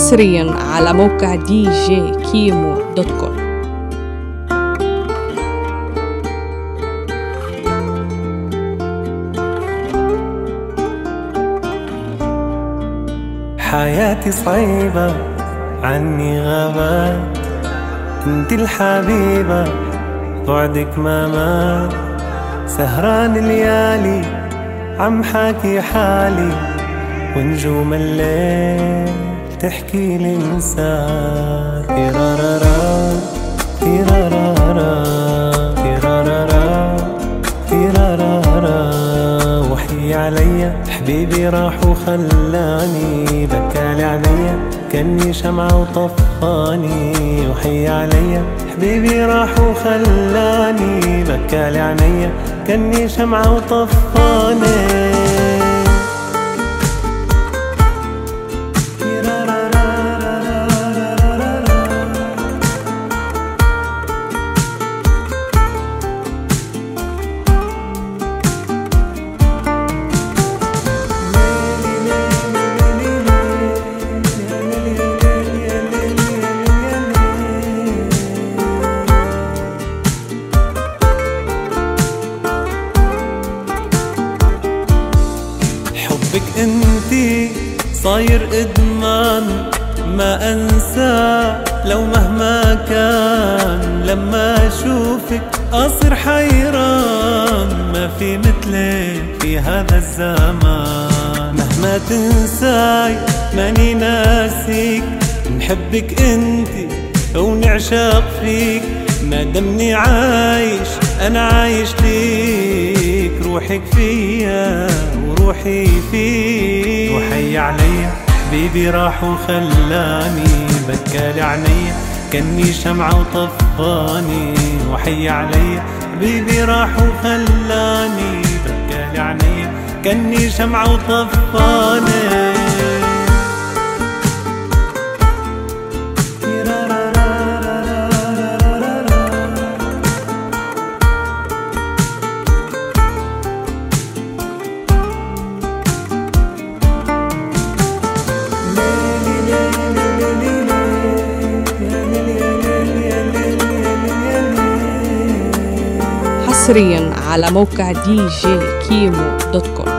حصريا على موقع دي جي كيمو دوت كوم. حياتي صعيبة عني غابات، انت الحبيبة بعدك ما مات. سهران ليالي عم حاكي حالي، ونجوم الليل تحكي لي انساك. تيرارارا تيرارارا تيرارارا تيرارارا، وحي عليا حبيبي راح وخلاني، بكالي عليا كني شمعة وطفاني. وحي عليا حبيبي راح وخلاني، بكالي عليا كني شمعة وطفاني. حبك انتي صاير ادمان، ما انسى لو مهما كان. لما اشوفك اصير حيران، ما في مثلك في هذا الزمان. مهما تنساي ماني ناسيك، نحبك انتي ونعشق فيك. ما دمني عايش انا عايش ليك، روحك فيا وروحي فيك. وحي عليا حبيبي راح وخلاني، بكالي عليا كني شمعة وطفاني. وحي عليا حبيبي راح وخلاني، بكالي عليا كني شمعة وطفاني. حصريا على موقع دي جي كيمو دوت كوم.